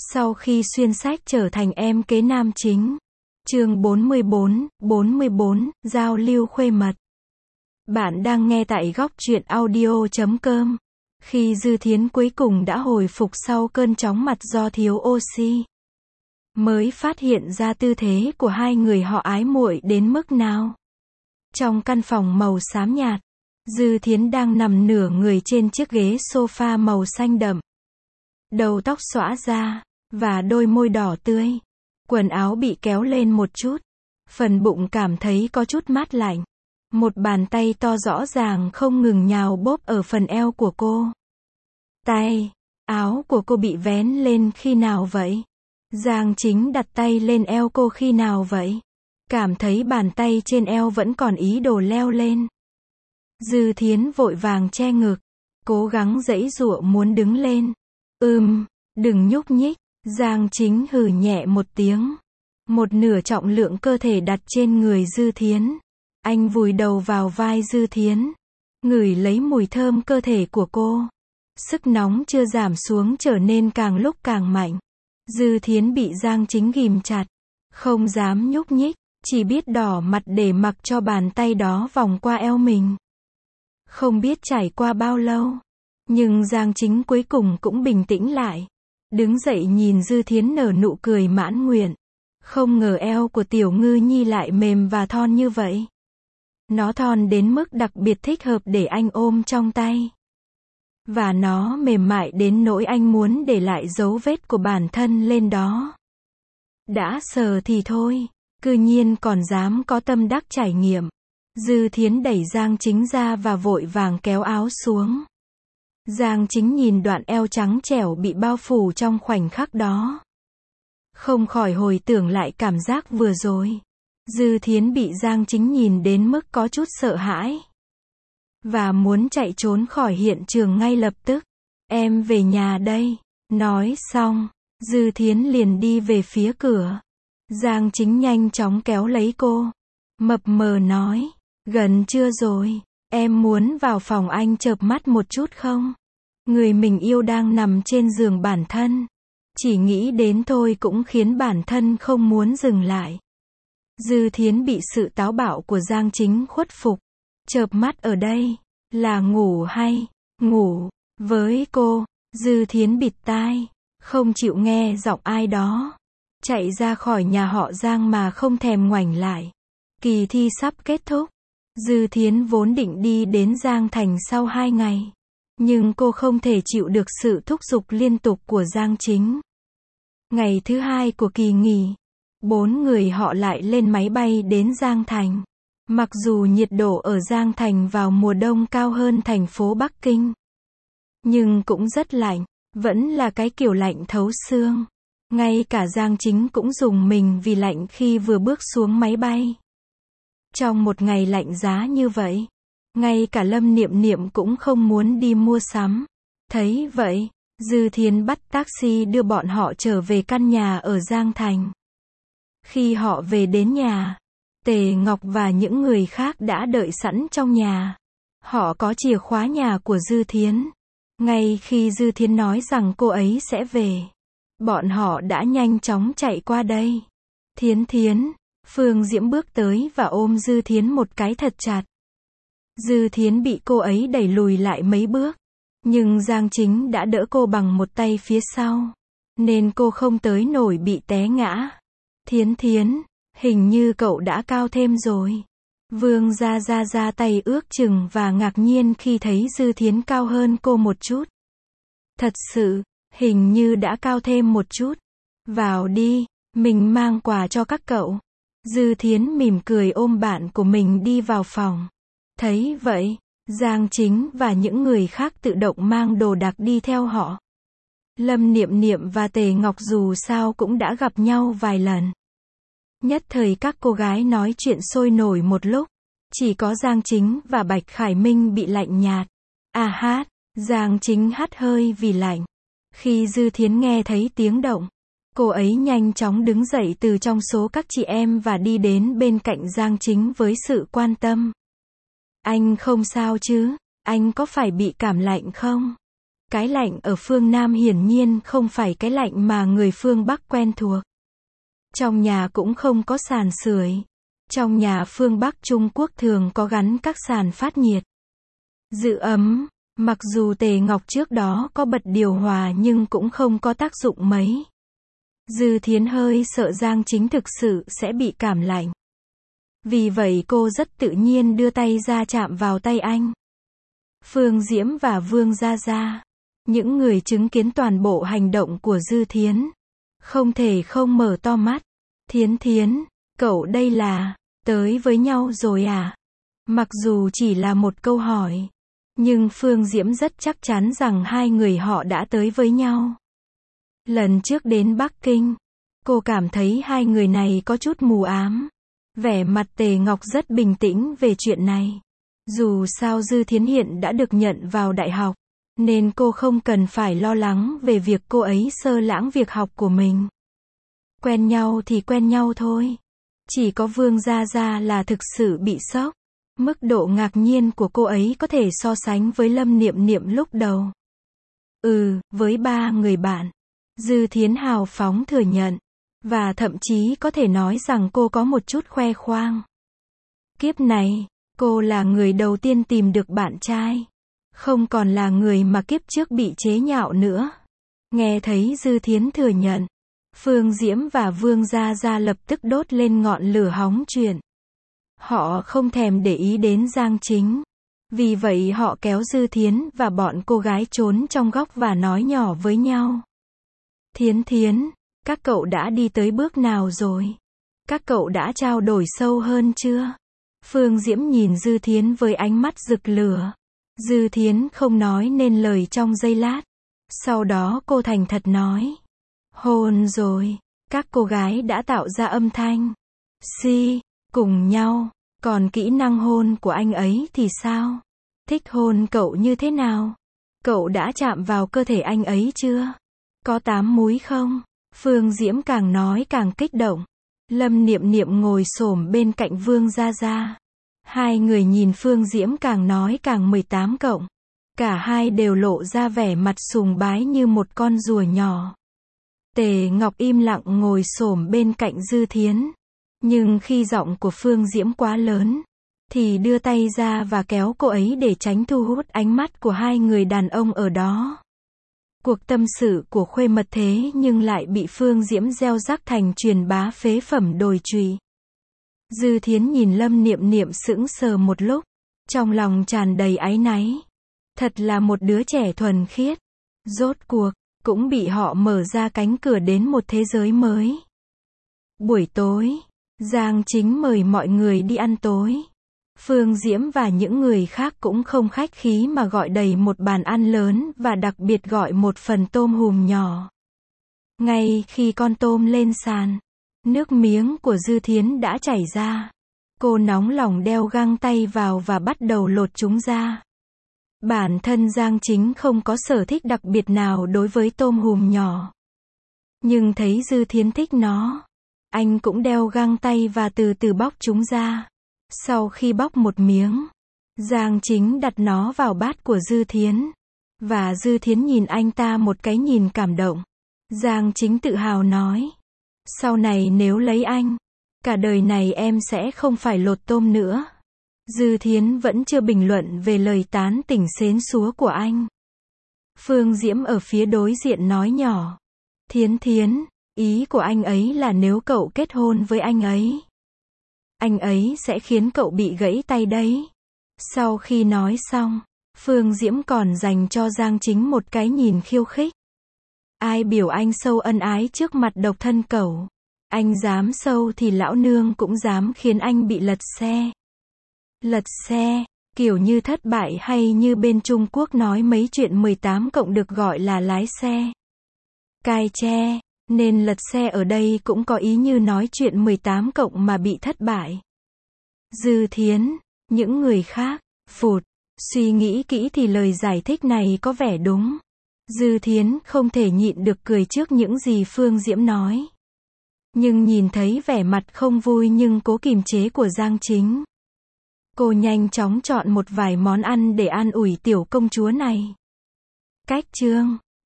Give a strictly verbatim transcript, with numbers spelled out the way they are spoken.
Sau khi xuyên sách trở thành em kế nam chính. Chương bốn mươi bốn, bốn mươi bốn, giao lưu khuê mật. Bạn đang nghe tại góc truyện audio chấm com. Khi Dư Thiến cuối cùng đã hồi phục sau cơn chóng mặt do thiếu oxy, mới phát hiện ra tư thế của hai người họ ái muội đến mức nào. Trong căn phòng màu xám nhạt, Dư Thiến đang nằm nửa người trên chiếc ghế sofa màu xanh đậm. Đầu tóc xõa ra, và đôi môi đỏ tươi. Quần áo bị kéo lên một chút. Phần bụng cảm thấy có chút mát lạnh. Một bàn tay to rõ ràng không ngừng nhào bóp ở phần eo của cô. Tay, áo của cô bị vén lên khi nào vậy? Giang Chính đặt tay lên eo cô khi nào vậy? Cảm thấy bàn tay trên eo vẫn còn ý đồ leo lên. Dư Thiến vội vàng che ngực, cố gắng giãy giụa muốn đứng lên. Ừm, đừng nhúc nhích. Giang Chính hừ nhẹ một tiếng. Một nửa trọng lượng cơ thể đặt trên người Dư Thiến. Anh vùi đầu vào vai Dư Thiến, ngửi lấy mùi thơm cơ thể của cô. Sức nóng chưa giảm xuống trở nên càng lúc càng mạnh. Dư Thiến bị Giang Chính ghìm chặt, không dám nhúc nhích, chỉ biết đỏ mặt để mặc cho bàn tay đó vòng qua eo mình. Không biết trải qua bao lâu, nhưng Giang Chính cuối cùng cũng bình tĩnh lại. Đứng dậy nhìn Dư Thiến nở nụ cười mãn nguyện. Không ngờ eo của Tiểu Ngư Nhi lại mềm và thon như vậy. Nó thon đến mức đặc biệt thích hợp để anh ôm trong tay. Và nó mềm mại đến nỗi anh muốn để lại dấu vết của bản thân lên đó. Đã sờ thì thôi, cư nhiên còn dám có tâm đắc trải nghiệm. Dư Thiến đẩy Giang Chính ra và vội vàng kéo áo xuống. Giang Chính nhìn đoạn eo trắng trẻo bị bao phủ trong khoảnh khắc đó. Không khỏi hồi tưởng lại cảm giác vừa rồi. Dư Thiến bị Giang Chính nhìn đến mức có chút sợ hãi. Và muốn chạy trốn khỏi hiện trường ngay lập tức. Em về nhà đây. Nói xong, Dư Thiến liền đi về phía cửa. Giang Chính nhanh chóng kéo lấy cô. Mập mờ nói, gần chưa rồi. Em muốn vào phòng anh chợp mắt một chút không? Người mình yêu đang nằm trên giường bản thân. Chỉ nghĩ đến thôi cũng khiến bản thân không muốn dừng lại. Dư Thiến bị sự táo bạo của Giang Chính khuất phục. Chợp mắt ở đây, là ngủ hay? Ngủ. Với cô, Dư Thiến bịt tai, không chịu nghe giọng ai đó. Chạy ra khỏi nhà họ Giang mà không thèm ngoảnh lại. Kỳ thi sắp kết thúc. Dư Thiến vốn định đi đến Giang Thành sau hai ngày. Nhưng cô không thể chịu được sự thúc giục liên tục của Giang Chính. Ngày thứ hai của kỳ nghỉ, bốn người họ lại lên máy bay đến Giang Thành. Mặc dù nhiệt độ ở Giang Thành vào mùa đông cao hơn thành phố Bắc Kinh, nhưng cũng rất lạnh, vẫn là cái kiểu lạnh thấu xương. Ngay cả Giang Chính cũng rùng mình vì lạnh khi vừa bước xuống máy bay. Trong một ngày lạnh giá như vậy, ngay cả Lâm Niệm Niệm cũng không muốn đi mua sắm. Thấy vậy, Dư Thiến bắt taxi đưa bọn họ trở về căn nhà ở Giang Thành. Khi họ về đến nhà, Tề Ngọc và những người khác đã đợi sẵn trong nhà. Họ có chìa khóa nhà của Dư Thiến. Ngay khi Dư Thiến nói rằng cô ấy sẽ về, bọn họ đã nhanh chóng chạy qua đây. Thiến Thiến, Phương Diễm bước tới và ôm Dư Thiến một cái thật chặt. Dư Thiến bị cô ấy đẩy lùi lại mấy bước. Nhưng Giang Chính đã đỡ cô bằng một tay phía sau. Nên cô không tới nổi bị té ngã. Thiến Thiến, hình như cậu đã cao thêm rồi. Vương Gia Gia ra tay ước chừng và ngạc nhiên khi thấy Dư Thiến cao hơn cô một chút. Thật sự, hình như đã cao thêm một chút. Vào đi, mình mang quà cho các cậu. Dư Thiến mỉm cười ôm bạn của mình đi vào phòng. Thấy vậy, Giang Chính và những người khác tự động mang đồ đạc đi theo họ. Lâm Niệm Niệm và Tề Ngọc dù sao cũng đã gặp nhau vài lần. Nhất thời các cô gái nói chuyện sôi nổi một lúc. Chỉ có Giang Chính và Bạch Khải Minh bị lạnh nhạt. À hát, Giang Chính hắt hơi vì lạnh. Khi Dư Thiến nghe thấy tiếng động, cô ấy nhanh chóng đứng dậy từ trong số các chị em và đi đến bên cạnh Giang Chính với sự quan tâm. Anh không sao chứ? Anh có phải bị cảm lạnh không? Cái lạnh ở phương Nam hiển nhiên không phải cái lạnh mà người phương Bắc quen thuộc. Trong nhà cũng không có sàn sưởi. Trong nhà phương Bắc Trung Quốc thường có gắn các sàn phát nhiệt. Giữ ấm, mặc dù Tề Ngọc trước đó có bật điều hòa nhưng cũng không có tác dụng mấy. Dư Thiến hơi sợ Giang Chính thực sự sẽ bị cảm lạnh. Vì vậy cô rất tự nhiên đưa tay ra chạm vào tay anh. Phương Diễm và Vương Gia Gia, những người chứng kiến toàn bộ hành động của Dư Thiến, không thể không mở to mắt. Thiến Thiến, cậu đây là, tới với nhau rồi à? Mặc dù chỉ là một câu hỏi, nhưng Phương Diễm rất chắc chắn rằng hai người họ đã tới với nhau. Lần trước đến Bắc Kinh, cô cảm thấy hai người này có chút mù ám. Vẻ mặt Tề Ngọc rất bình tĩnh về chuyện này. Dù sao Dư Thiến hiện đã được nhận vào đại học, nên cô không cần phải lo lắng về việc cô ấy sơ lãng việc học của mình. Quen nhau thì quen nhau thôi. Chỉ có Vương Gia Gia là thực sự bị sốc. Mức độ ngạc nhiên của cô ấy có thể so sánh với Lâm Niệm Niệm lúc đầu. Ừ, với ba người bạn. Dư Thiến hào phóng thừa nhận. Và thậm chí có thể nói rằng cô có một chút khoe khoang. Kiếp này, cô là người đầu tiên tìm được bạn trai. Không còn là người mà kiếp trước bị chế nhạo nữa. Nghe thấy Dư Thiến thừa nhận, Phương Diễm và Vương Gia Gia lập tức đốt lên ngọn lửa hóng chuyện. Họ không thèm để ý đến Giang Chính. Vì vậy họ kéo Dư Thiến và bọn cô gái trốn trong góc và nói nhỏ với nhau. Thiến Thiến, các cậu đã đi tới bước nào rồi? Các cậu đã trao đổi sâu hơn chưa? Phương Diễm nhìn Dư Thiến với ánh mắt rực lửa. Dư Thiến không nói nên lời trong giây lát. Sau đó cô thành thật nói. Hôn rồi. Các cô gái đã tạo ra âm thanh. Si, cùng nhau. Còn kỹ năng hôn của anh ấy thì sao? Thích hôn cậu như thế nào? Cậu đã chạm vào cơ thể anh ấy chưa? Có tám múi không? Phương Diễm càng nói càng kích động. Lâm Niệm Niệm ngồi xổm bên cạnh Vương Gia Gia. Hai người nhìn Phương Diễm càng nói càng mười tám cộng. Cả hai đều lộ ra vẻ mặt sùng bái như một con rùa nhỏ. Tề Ngọc im lặng ngồi xổm bên cạnh Dư Thiến. Nhưng khi giọng của Phương Diễm quá lớn, thì đưa tay ra và kéo cô ấy để tránh thu hút ánh mắt của hai người đàn ông ở đó. Cuộc tâm sự của Khuê Mật thế nhưng lại bị Phương Diễm gieo rắc thành truyền bá phế phẩm đồi trụy. Dư Thiến nhìn Lâm Niệm Niệm sững sờ một lúc, trong lòng tràn đầy áy náy. Thật là một đứa trẻ thuần khiết. Rốt cuộc, cũng bị họ mở ra cánh cửa đến một thế giới mới. Buổi tối, Giang Chính mời mọi người đi ăn tối. Phương Diễm và những người khác cũng không khách khí mà gọi đầy một bàn ăn lớn và đặc biệt gọi một phần tôm hùm nhỏ. Ngay khi con tôm lên sàn, nước miếng của Dư Thiến đã chảy ra. Cô nóng lòng đeo găng tay vào và bắt đầu lột chúng ra. Bản thân Giang Chính không có sở thích đặc biệt nào đối với tôm hùm nhỏ. Nhưng thấy Dư Thiến thích nó, anh cũng đeo găng tay và từ từ bóc chúng ra. Sau khi bóc một miếng, Giang Chính đặt nó vào bát của Dư Thiến. Và Dư Thiến nhìn anh ta một cái nhìn cảm động. Giang Chính tự hào nói. Sau này nếu lấy anh, cả đời này em sẽ không phải lột tôm nữa. Dư Thiến vẫn chưa bình luận về lời tán tỉnh xến xúa của anh. Phương Diễm ở phía đối diện nói nhỏ. Thiến Thiến, ý của anh ấy là nếu cậu kết hôn với anh ấy, anh ấy sẽ khiến cậu bị gãy tay đấy. Sau khi nói xong, Phương Diễm còn dành cho Giang Chính một cái nhìn khiêu khích. Ai biểu anh sâu ân ái trước mặt độc thân cậu? Anh dám sâu thì lão nương cũng dám khiến anh bị lật xe. Lật xe, kiểu như thất bại hay như bên Trung Quốc nói mấy chuyện mười tám cộng được gọi là lái xe. Cai tre, nên lật xe ở đây cũng có ý như nói chuyện mười tám cộng mà bị thất bại. Dư Thiến, những người khác, phụt, suy nghĩ kỹ thì lời giải thích này có vẻ đúng. Dư Thiến không thể nhịn được cười trước những gì Phương Diễm nói. Nhưng nhìn thấy vẻ mặt không vui nhưng cố kìm chế của Giang Chính, cô nhanh chóng chọn một vài món ăn để an ủi tiểu công chúa này. Cách chương